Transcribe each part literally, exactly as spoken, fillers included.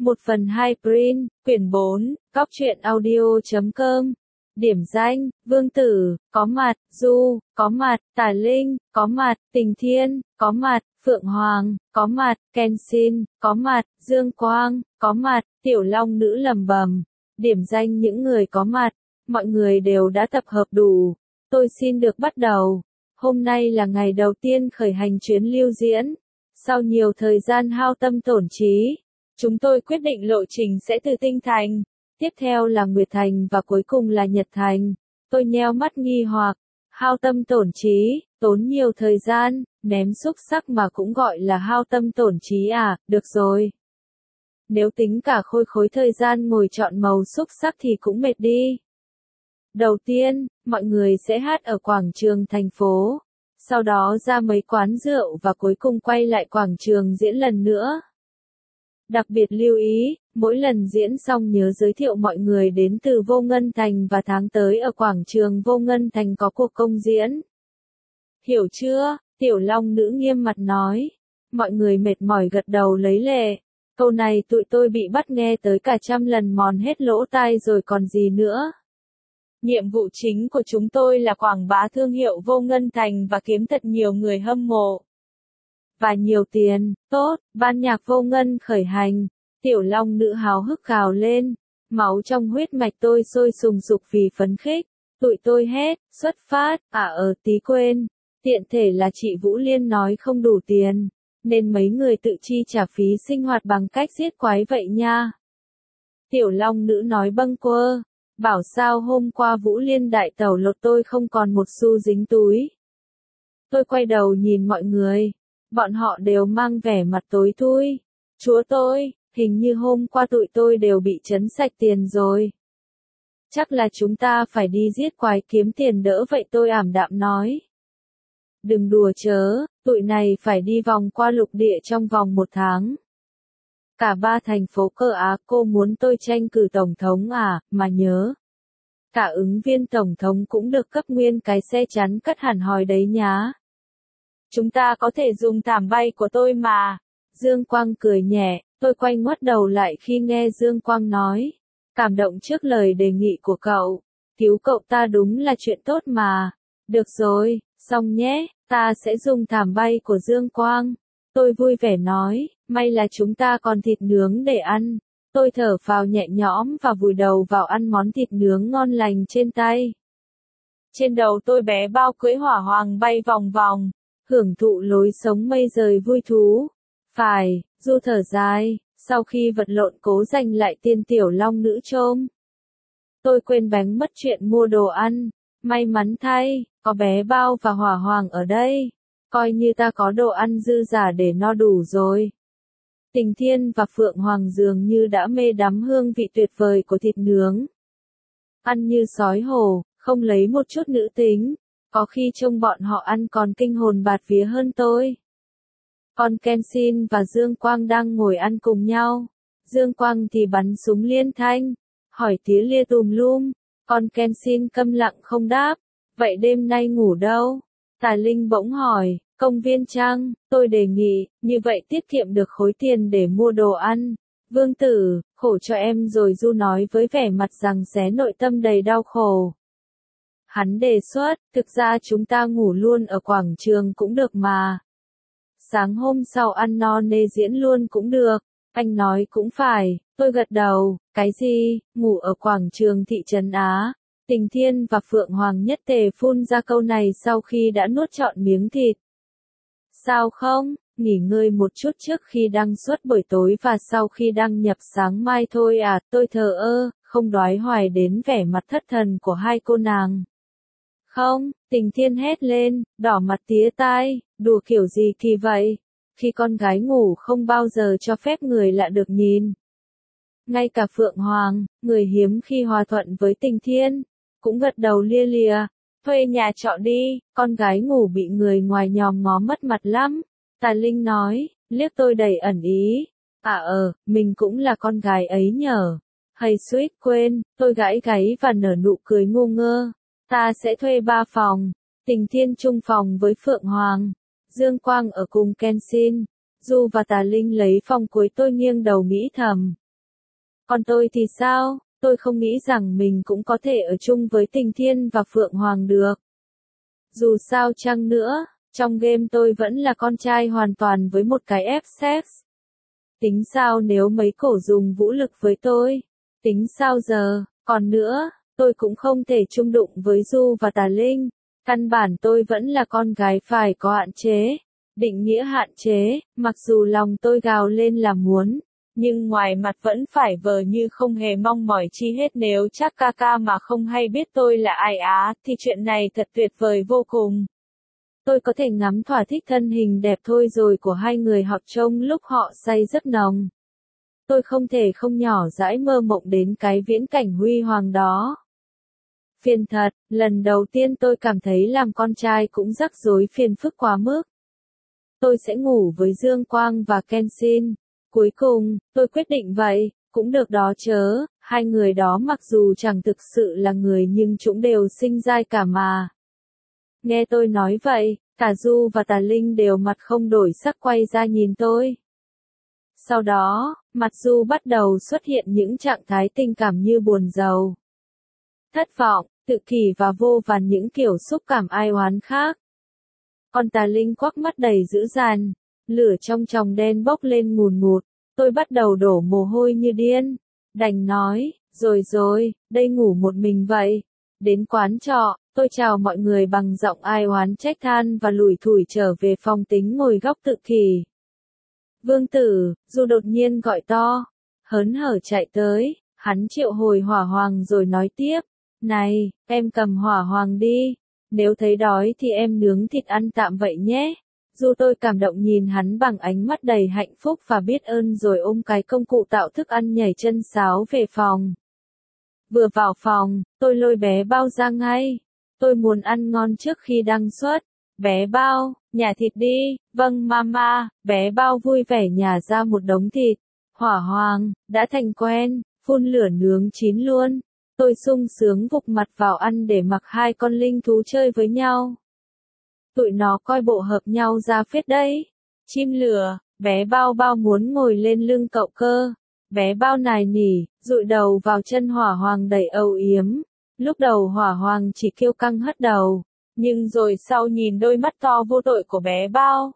một phần hai print, quyển bốn, góc truyện audio chấm com. Điểm danh, Vương Tử, có mặt, Du, có mặt, Tà Linh, có mặt, Tình Thiên, có mặt, Phượng Hoàng, có mặt, Kenshin, có mặt, Dương Quang, có mặt, Tiểu Long Nữ lầm bầm. Điểm danh những người có mặt, mọi người đều đã tập hợp đủ. Tôi xin được bắt đầu. Hôm nay là ngày đầu tiên khởi hành chuyến lưu diễn. Sau nhiều thời gian hao tâm tổn trí, chúng tôi quyết định lộ trình sẽ từ Tinh Thành, tiếp theo là Nguyệt Thành và cuối cùng là Nhật Thành. Tôi nheo mắt nghi hoặc, hao tâm tổn trí, tốn nhiều thời gian, ném xúc xắc mà cũng gọi là hao tâm tổn trí à, được rồi. Nếu tính cả khôi khối thời gian ngồi chọn màu xúc xắc thì cũng mệt đi. Đầu tiên, mọi người sẽ hát ở quảng trường thành phố, sau đó ra mấy quán rượu và cuối cùng quay lại quảng trường diễn lần nữa. Đặc biệt lưu ý, mỗi lần diễn xong nhớ giới thiệu mọi người đến từ Vô Ngân Thành và tháng tới ở quảng trường Vô Ngân Thành có cuộc công diễn. Hiểu chưa? Tiểu Long Nữ nghiêm mặt nói. Mọi người mệt mỏi gật đầu lấy lệ. Câu này tụi tôi bị bắt nghe tới cả trăm lần mòn hết lỗ tai rồi còn gì nữa. Nhiệm vụ chính của chúng tôi là quảng bá thương hiệu Vô Ngân Thành và kiếm thật nhiều người hâm mộ. Và nhiều tiền, tốt, ban nhạc Vô Ngân khởi hành. Tiểu Long Nữ háo hức gào lên. Máu trong huyết mạch tôi sôi sùng sục vì phấn khích. Tụi tôi hét, xuất phát, à ờ tí quên. Tiện thể là chị Vũ Liên nói không đủ tiền, nên mấy người tự chi trả phí sinh hoạt bằng cách giết quái vậy nha. Tiểu Long Nữ nói bâng quơ. Bảo sao hôm qua Vũ Liên đại tẩu lột tôi không còn một xu dính túi. Tôi quay đầu nhìn mọi người. Bọn họ đều mang vẻ mặt tối thui. Chúa tôi, hình như hôm qua tụi tôi đều bị trấn sạch tiền rồi. Chắc là chúng ta phải đi giết quái kiếm tiền đỡ vậy tôi ảm đạm nói. Đừng đùa chớ, tụi này phải đi vòng qua lục địa trong vòng một tháng. Cả ba thành phố cơ Á cô muốn tôi tranh cử tổng thống à, mà nhớ. Cả ứng viên tổng thống cũng được cấp nguyên cái xe chắn cất hẳn hòi đấy nhá. Chúng ta có thể dùng thảm bay của tôi mà. Dương Quang cười nhẹ, tôi quay ngoắt đầu lại khi nghe Dương Quang nói. Cảm động trước lời đề nghị của cậu. Cứu cậu ta đúng là chuyện tốt mà. Được rồi, xong nhé, ta sẽ dùng thảm bay của Dương Quang. Tôi vui vẻ nói, may là chúng ta còn thịt nướng để ăn. Tôi thở phào nhẹ nhõm và vùi đầu vào ăn món thịt nướng ngon lành trên tay. Trên đầu tôi bé bao cưỡi hỏa hoàng bay vòng vòng, hưởng thụ lối sống mây rời vui thú. Phải, Du thở dài, sau khi vật lộn cố giành lại tiền Tiểu Long Nữ trôm. Tôi quên bánh mất chuyện mua đồ ăn, may mắn thay, có bé bao và hỏa hoàng ở đây. Coi như ta có đồ ăn dư giả để no đủ rồi. Tình Thiên và Phượng Hoàng dường như đã mê đắm hương vị tuyệt vời của thịt nướng. Ăn như sói hổ, không lấy một chút nữ tính. Có khi trông bọn họ ăn còn kinh hồn bạt vía hơn tôi. Còn Kenshin và Dương Quang đang ngồi ăn cùng nhau. Dương Quang thì bắn súng liên thanh, hỏi tía lia tùm lum. Còn Kenshin câm lặng không đáp. Vậy đêm nay ngủ đâu? Tà Linh bỗng hỏi. Công viên Trăng, tôi đề nghị, như vậy tiết kiệm được khối tiền để mua đồ ăn. Vương Tử, khổ cho em rồi Du nói với vẻ mặt rằng xé nội tâm đầy đau khổ. Hắn đề xuất, thực ra chúng ta ngủ luôn ở quảng trường cũng được mà. Sáng hôm sau ăn no nê diễn luôn cũng được. Anh nói cũng phải, tôi gật đầu, cái gì, ngủ ở quảng trường thị trấn Á. Tình Thiên và Phượng Hoàng nhất tề phun ra câu này sau khi đã nuốt trọn miếng thịt. Sao không, nghỉ ngơi một chút trước khi đăng xuất buổi tối và sau khi đăng nhập sáng mai thôi à, tôi thờ ơ, không đoái hoài đến vẻ mặt thất thần của hai cô nàng. Không, Tình Thiên hét lên, đỏ mặt tía tai, đùa kiểu gì kỳ vậy, khi con gái ngủ không bao giờ cho phép người lạ được nhìn. Ngay cả Phượng Hoàng, người hiếm khi hòa thuận với Tình Thiên, cũng gật đầu lia lịa. Thuê nhà trọ đi, con gái ngủ bị người ngoài nhòm ngó mất mặt lắm. Tà Linh nói, liếc tôi đầy ẩn ý. À ờ, mình cũng là con gái ấy nhở. Hay suýt quên, tôi gãi gáy và nở nụ cười ngu ngơ. Ta sẽ thuê ba phòng. Tình Thiên chung phòng với Phượng Hoàng. Dương Quang ở cùng Kenshin. Du và Tà Linh lấy phòng cuối tôi nghiêng đầu nghĩ thầm. Còn tôi thì sao? Tôi không nghĩ rằng mình cũng có thể ở chung với Tình Thiên và Phượng Hoàng được. Dù sao chăng nữa, trong game tôi vẫn là con trai hoàn toàn với một cái ép sex. Tính sao nếu mấy cổ dùng vũ lực với tôi? Tính sao giờ? Còn nữa, tôi cũng không thể chung đụng với Du và Tà Linh. Căn bản tôi vẫn là con gái phải có hạn chế. Định nghĩa hạn chế, mặc dù lòng tôi gào lên là muốn, nhưng ngoài mặt vẫn phải vờ như không hề mong mỏi chi hết. Nếu chắc ca ca mà không hay biết tôi là ai á, thì chuyện này thật tuyệt vời vô cùng. Tôi có thể ngắm thỏa thích thân hình đẹp thôi rồi của hai người họ trông lúc họ say giấc nồng. Tôi không thể không nhỏ dãi mơ mộng đến cái viễn cảnh huy hoàng đó. Phiền thật, lần đầu tiên tôi cảm thấy làm con trai cũng rắc rối phiền phức quá mức. Tôi sẽ ngủ với Dương Quang và Kenshin. Cuối cùng, tôi quyết định vậy, cũng được đó chớ, hai người đó mặc dù chẳng thực sự là người nhưng chúng đều sinh dai cả mà. Nghe tôi nói vậy, cả Du và Tà Linh đều mặt không đổi sắc quay ra nhìn tôi. Sau đó, mặt Du bắt đầu xuất hiện những trạng thái tình cảm như buồn rầu, thất vọng, tự kỷ và vô vàn những kiểu xúc cảm ai oán khác. Còn Tà Linh quắc mắt đầy dữ dằn, lửa trong tròng đen bốc lên ngùn ngụt, tôi bắt đầu đổ mồ hôi như điên, đành nói, rồi rồi, đây ngủ một mình vậy. Đến quán trọ, tôi chào mọi người bằng giọng ai oán trách than và lủi thủi trở về phòng tính ngồi góc tự kỷ. Vương Tử, Du đột nhiên gọi to, hớn hở chạy tới, hắn triệu hồi hỏa hoàng rồi nói tiếp, này, em cầm hỏa hoàng đi, nếu thấy đói thì em nướng thịt ăn tạm vậy nhé. Du tôi cảm động nhìn hắn bằng ánh mắt đầy hạnh phúc và biết ơn rồi ôm cái công cụ tạo thức ăn nhảy chân sáo về phòng. Vừa vào phòng, tôi lôi bé Bao ra ngay. Tôi muốn ăn ngon trước khi đăng xuất. Bé Bao, nhả thịt đi. Vâng mama, bé Bao vui vẻ nhả ra một đống thịt. Hỏa hoàng, đã thành quen, phun lửa nướng chín luôn. Tôi sung sướng vụt mặt vào ăn để mặc hai con linh thú chơi với nhau. Tụi nó coi bộ hợp nhau ra phết đấy. Chim lửa, bé Bao Bao muốn ngồi lên lưng cậu cơ. Bé Bao nài nỉ, dụi đầu vào chân hỏa hoàng đầy âu yếm. Lúc đầu hỏa hoàng chỉ kêu căng hất đầu, nhưng rồi sau nhìn đôi mắt to vô tội của bé Bao.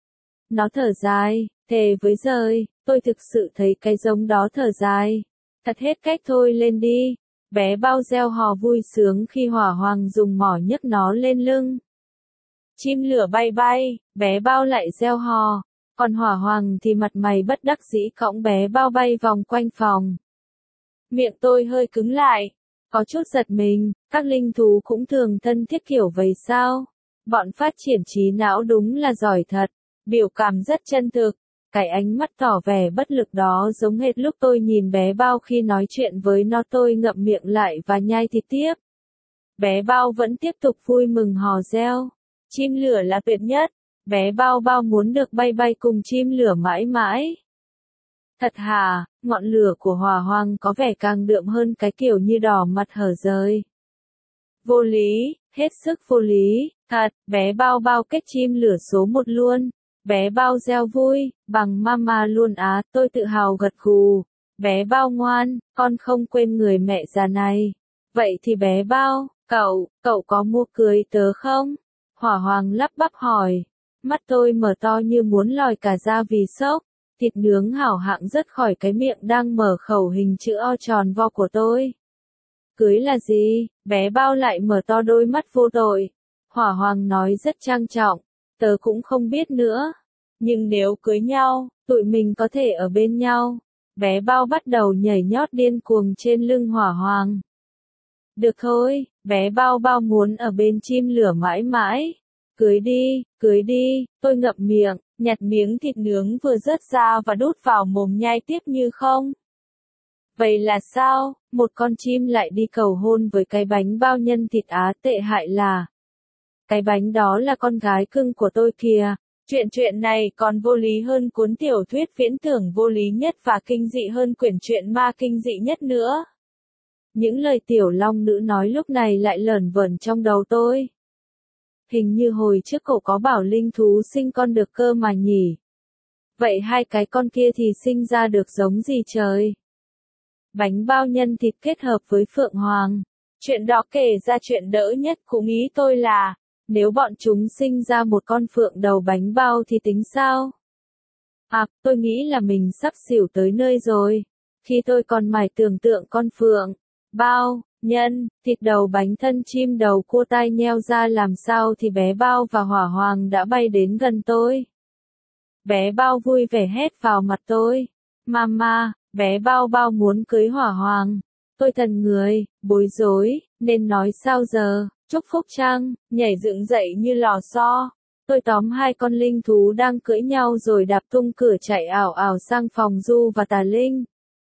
Nó thở dài, thề với giời, tôi thực sự thấy cái giống đó thở dài. Thật hết cách thôi lên đi. Bé Bao reo hò vui sướng khi hỏa hoàng dùng mỏ nhấc nó lên lưng. Chim lửa bay bay, bé Bao lại reo hò. Còn hỏa hoàng thì mặt mày bất đắc dĩ cõng bé Bao bay vòng quanh phòng. Miệng tôi hơi cứng lại, có chút giật mình, các linh thú cũng thường thân thiết kiểu vậy sao? Bọn phát triển trí não đúng là giỏi thật, biểu cảm rất chân thực. Cái ánh mắt tỏ vẻ bất lực đó giống hệt lúc tôi nhìn bé Bao khi nói chuyện với nó. Tôi ngậm miệng lại và nhai thịt tiếp. Bé Bao vẫn tiếp tục vui mừng hò reo. Chim lửa là tuyệt nhất. Bé Bao Bao muốn được bay bay cùng chim lửa mãi mãi. Thật hả, ngọn lửa của hỏa hoàng có vẻ càng đượm hơn cái kiểu như đỏ mặt hở rời. Vô lý, hết sức vô lý, thật, bé Bao Bao kết chim lửa số một luôn. Bé Bao reo vui, bằng mama luôn á, tôi tự hào gật gù. Bé Bao ngoan, con không quên người mẹ già này. Vậy thì bé Bao, cậu, cậu có mua cưới tớ không? Hỏa hoàng lắp bắp hỏi. Mắt tôi mở to như muốn lòi cả ra vì sốc. Thịt nướng hảo hạng rớt khỏi cái miệng đang mở khẩu hình chữ O tròn vo của tôi. Cưới là gì? Bé Bao lại mở to đôi mắt vô tội. Hỏa hoàng nói rất trang trọng. Tớ cũng không biết nữa. Nhưng nếu cưới nhau, tụi mình có thể ở bên nhau. Bé Bao bắt đầu nhảy nhót điên cuồng trên lưng hỏa hoàng. Được thôi, bé Bao Bao muốn ở bên chim lửa mãi mãi. Cưới đi, cưới đi, tôi ngậm miệng, nhặt miếng thịt nướng vừa rớt ra và đút vào mồm nhai tiếp như không. Vậy là sao, một con chim lại đi cầu hôn với cái bánh bao nhân thịt á, tệ hại là. Cái bánh đó là con gái cưng của tôi kìa. Chuyện chuyện này còn vô lý hơn cuốn tiểu thuyết viễn tưởng vô lý nhất và kinh dị hơn quyển truyện ma kinh dị nhất nữa. Những lời tiểu long nữ nói lúc này lại lởn vởn trong đầu tôi. Hình như hồi trước cậu có bảo linh thú sinh con được cơ mà nhỉ. Vậy hai cái con kia thì sinh ra được giống gì trời? Bánh bao nhân thịt kết hợp với Phượng Hoàng. Chuyện đó kể ra chuyện đỡ nhất cũng ý tôi là, nếu bọn chúng sinh ra một con phượng đầu bánh bao thì tính sao? À, tôi nghĩ là mình sắp xỉu tới nơi rồi. Khi tôi còn mải tưởng tượng con phượng, bao, nhân, thịt đầu bánh thân chim đầu cua tai nheo ra làm sao thì bé bao và hỏa hoàng đã bay đến gần tôi. Bé bao vui vẻ hét vào mặt tôi. Mama, bé bao bao muốn cưới hỏa hoàng. Tôi thần người, bối rối, nên nói sao giờ, chúc phúc chăng, nhảy dựng dậy như lò xo. Tôi tóm hai con linh thú đang cưỡi nhau rồi đạp tung cửa chạy ảo ảo sang phòng Du và Tà Linh.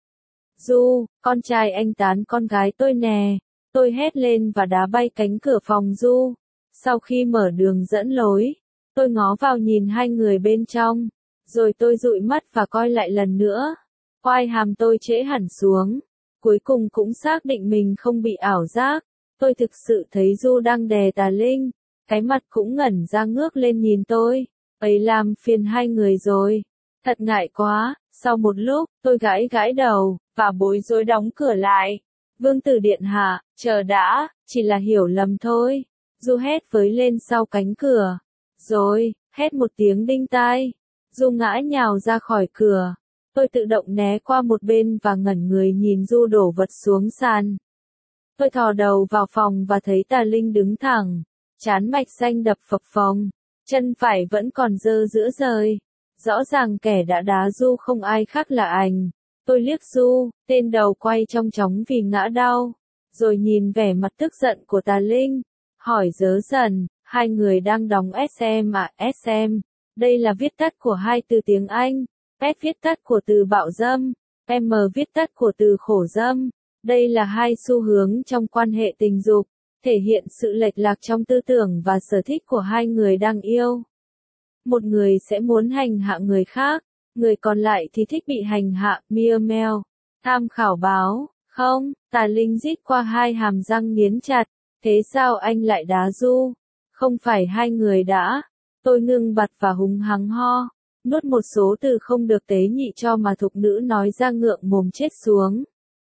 Du, con trai anh tán con gái tôi nè. Tôi hét lên và đá bay cánh cửa phòng Du. Sau khi mở đường dẫn lối, tôi ngó vào nhìn hai người bên trong. Rồi tôi dụi mắt và coi lại lần nữa. Quai hàm tôi trễ hẳn xuống. Cuối cùng cũng xác định mình không bị ảo giác. Tôi thực sự thấy Du đang đè Tà Linh. Cái mặt cũng ngẩn ra ngước lên nhìn tôi. Ấy làm phiền hai người rồi. Thật ngại quá. Sau một lúc, tôi gãi gãi đầu, và bối rối đóng cửa lại. Vương tử điện hạ, chờ đã, chỉ là hiểu lầm thôi. Du hét với lên sau cánh cửa. Rồi, hét một tiếng đinh tai. Du ngã nhào ra khỏi cửa. Tôi tự động né qua một bên và ngẩn người nhìn Du đổ vật xuống sàn. Tôi thò đầu vào phòng và thấy Tà Linh đứng thẳng. Trán mạch xanh đập phập phồng. Chân phải vẫn còn dơ giữa rời. Rõ ràng kẻ đã đá Du không ai khác là anh. Tôi liếc Du, tên đầu quay trong chóng vì ngã đau. Rồi nhìn vẻ mặt tức giận của Tà Linh. Hỏi dớ dần, hai người đang đóng ét em à? ét em. Đây là viết tắt của hai từ tiếng Anh. S viết tắt của từ bạo dâm. M viết tắt của từ khổ dâm. Đây là hai xu hướng trong quan hệ tình dục, thể hiện sự lệch lạc trong tư tưởng và sở thích của hai người đang yêu. Một người sẽ muốn hành hạ người khác, người còn lại thì thích bị hành hạ. Mia Mel. Tham khảo báo. Không, Tà Linh rít qua hai hàm răng nghiến chặt. Thế sao anh lại đá Du? Không phải hai người đã. Tôi ngưng bặt và húng hắng ho. Nuốt một số từ không được tế nhị cho mà thục nữ nói ra ngượng mồm chết xuống.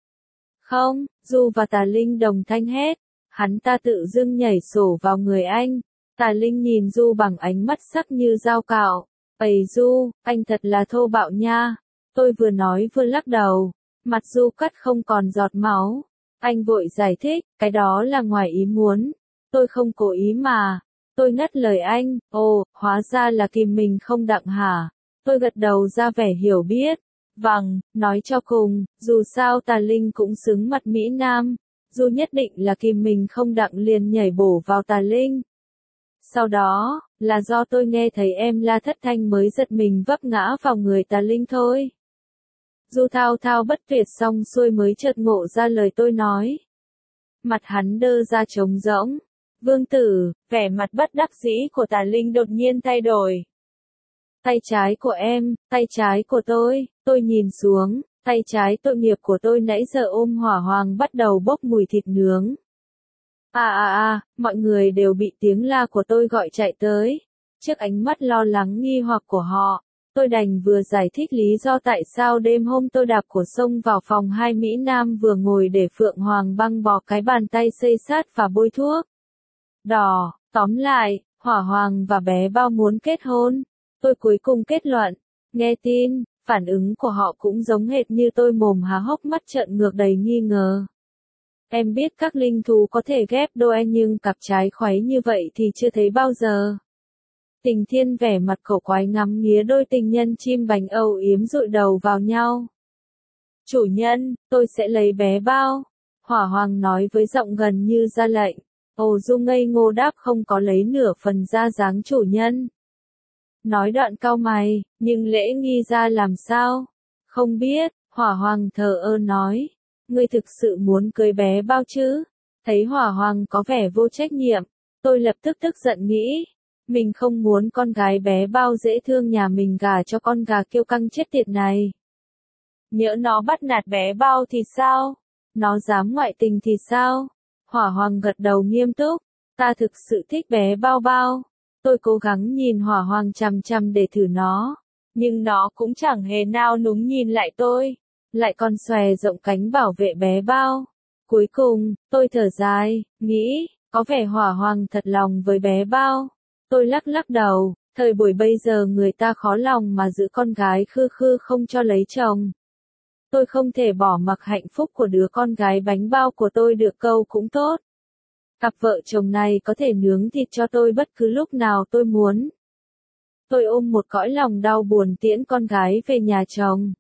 Không, Du và Tà Linh đồng thanh hét. Hắn ta tự dưng nhảy sổ vào người anh. Tà Linh nhìn Du bằng ánh mắt sắc như dao cạo. Ây Du, anh thật là thô bạo nha. Tôi vừa nói vừa lắc đầu. Mặt Du cắt không còn giọt máu. Anh vội giải thích, cái đó là ngoài ý muốn. Tôi không cố ý mà. Tôi ngắt lời anh, ồ, hóa ra là kìm mình không đặng hả? Tôi gật đầu ra vẻ hiểu biết. Vâng, nói cho cùng, dù sao Tà Linh cũng xứng mặt Mỹ Nam. Du nhất định là kìm mình không đặng liền nhảy bổ vào Tà Linh. Sau đó, là do tôi nghe thấy em la thất thanh mới giật mình vấp ngã vào người Tà Linh thôi. Du thao thao bất tuyệt xong xuôi mới chợt ngộ ra lời tôi nói. Mặt hắn đơ ra trống rỗng. Vương tử, vẻ mặt bất đắc dĩ của Tà Linh đột nhiên thay đổi. Tay trái của em, tay trái của tôi, tôi nhìn xuống, tay trái tội nghiệp của tôi nãy giờ ôm hỏa hoàng bắt đầu bốc mùi thịt nướng. À à à, mọi người đều bị tiếng la của tôi gọi chạy tới. Trước ánh mắt lo lắng nghi hoặc của họ, tôi đành vừa giải thích lý do tại sao đêm hôm tôi đạp của sông vào phòng hai Mỹ Nam vừa ngồi để Phượng Hoàng băng bó cái bàn tay xây sát và bôi thuốc đỏ. Tóm lại, hỏa hoàng và bé bao muốn kết hôn. Tôi cuối cùng kết luận. Nghe tin, phản ứng của họ cũng giống hệt như tôi, mồm há hốc mắt trợn ngược đầy nghi ngờ. Em biết các linh thú có thể ghép đôi nhưng cặp trái khuấy như vậy thì chưa thấy bao giờ. Tình Thiên vẻ mặt cổ quái ngắm nghía đôi tình nhân chim bánh âu yếm dụi đầu vào nhau. Chủ nhân, tôi sẽ lấy bé bao. Hỏa hoàng nói với giọng gần như ra lệnh. Ồ Du ngây ngô đáp không có lấy nửa phần ra dáng chủ nhân. Nói đoạn cau mày, nhưng lễ nghi ra làm sao? Không biết, hỏa hoàng thờ ơ nói. Ngươi thực sự muốn cưới bé bao chứ? Thấy hỏa hoàng có vẻ vô trách nhiệm, tôi lập tức tức giận nghĩ. Mình không muốn con gái bé bao dễ thương nhà mình gả cho con gà kiêu căng chết tiệt này. Nhỡ nó bắt nạt bé bao thì sao? Nó dám ngoại tình thì sao? Hỏa hoàng gật đầu nghiêm túc. Ta thực sự thích bé bao bao. Tôi cố gắng nhìn hỏa hoàng chằm chằm để thử nó. Nhưng nó cũng chẳng hề nao núng nhìn lại tôi. lại còn xòe rộng cánh bảo vệ bé bao. Cuối cùng, tôi thở dài, nghĩ, có vẻ hỏa hoàng thật lòng với bé bao. Tôi lắc lắc đầu, thời buổi bây giờ người ta khó lòng mà giữ con gái khư khư không cho lấy chồng. Tôi không thể bỏ mặc hạnh phúc của đứa con gái bánh bao của tôi được câu cũng tốt. Cặp vợ chồng này có thể nướng thịt cho tôi bất cứ lúc nào tôi muốn. Tôi ôm một cõi lòng đau buồn tiễn con gái về nhà chồng.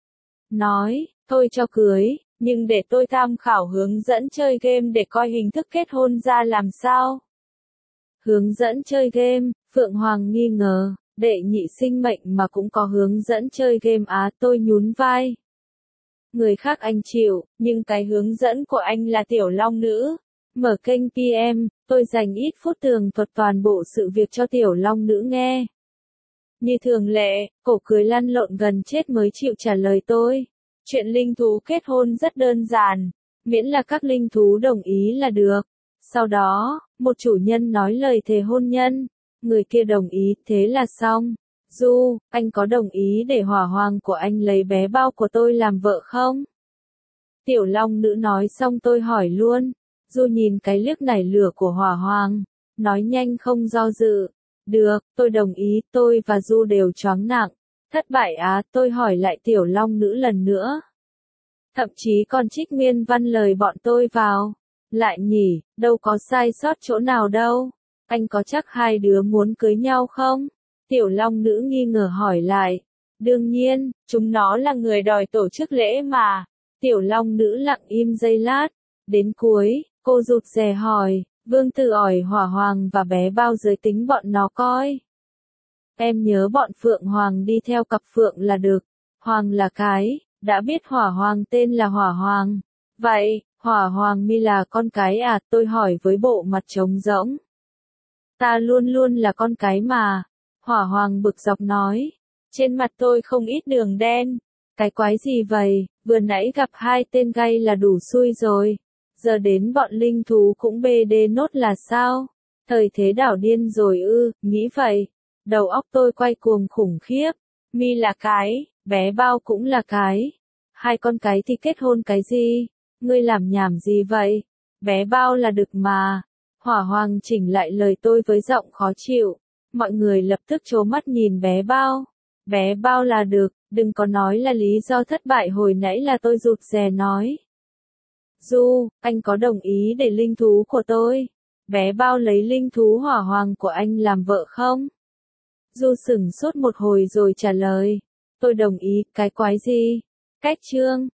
Nói, thôi cho cưới, nhưng để tôi tham khảo hướng dẫn chơi game để coi hình thức kết hôn ra làm sao. Hướng dẫn chơi game, Phượng Hoàng nghi ngờ, đệ nhị sinh mệnh mà cũng có hướng dẫn chơi game á, tôi nhún vai. Người khác anh chịu, nhưng cái hướng dẫn của anh là tiểu long nữ. Mở kênh pê em, tôi dành ít phút tường thuật toàn bộ sự việc cho tiểu long nữ nghe. Như thường lệ, cổ cười lăn lộn gần chết mới chịu trả lời tôi. Chuyện linh thú kết hôn rất đơn giản, miễn là các linh thú đồng ý là được. Sau đó, một chủ nhân nói lời thề hôn nhân, người kia đồng ý, thế là xong. Du, anh có đồng ý để hỏa hoàng của anh lấy bé bao của tôi làm vợ không? Tiểu long nữ nói xong tôi hỏi luôn. Du nhìn cái liếc nảy lửa của hỏa hoàng, nói nhanh không do dự. Được, tôi đồng ý, tôi và Du đều choáng nặng. Thất bại á, tôi hỏi lại tiểu long nữ lần nữa. Thậm chí còn trích nguyên văn lời bọn tôi vào. Lại nhỉ, đâu có sai sót chỗ nào đâu. Anh có chắc hai đứa muốn cưới nhau không? Tiểu long nữ nghi ngờ hỏi lại. Đương nhiên, chúng nó là người đòi tổ chức lễ mà. Tiểu long nữ lặng im giây lát. Đến cuối, cô rụt rè hỏi, vương tử ỏi hỏa hoàng và bé bao giới tính bọn nó coi. Em nhớ bọn Phượng Hoàng đi theo cặp Phượng là được. Hoàng là cái, đã biết hỏa hoàng tên là hỏa hoàng. Vậy, hỏa hoàng mi là con cái à, tôi hỏi với bộ mặt trống rỗng. Ta luôn luôn là con cái mà. Hỏa hoàng bực dọc nói. Trên mặt tôi không ít đường đen. Cái quái gì vậy, vừa nãy gặp hai tên gay là đủ xui rồi. Giờ đến bọn linh thú cũng bê đê nốt là sao? Thời thế đảo điên rồi ư, nghĩ vậy. Đầu óc tôi quay cuồng khủng khiếp. Mi là cái, bé bao cũng là cái. Hai con cái thì kết hôn cái gì? Ngươi làm nhảm gì vậy? Bé bao là đực mà. Hỏa hoàng chỉnh lại lời tôi với giọng khó chịu. Mọi người lập tức trố mắt nhìn bé bao. Bé bao là đực, đừng có nói là lý do thất bại hồi nãy là tôi rụt rè nói. Du, anh có đồng ý để linh thú của tôi, bé bao lấy linh thú hỏa hoàng của anh làm vợ không? Du sửng sốt một hồi rồi trả lời. Tôi đồng ý, cái quái gì? Cách chương.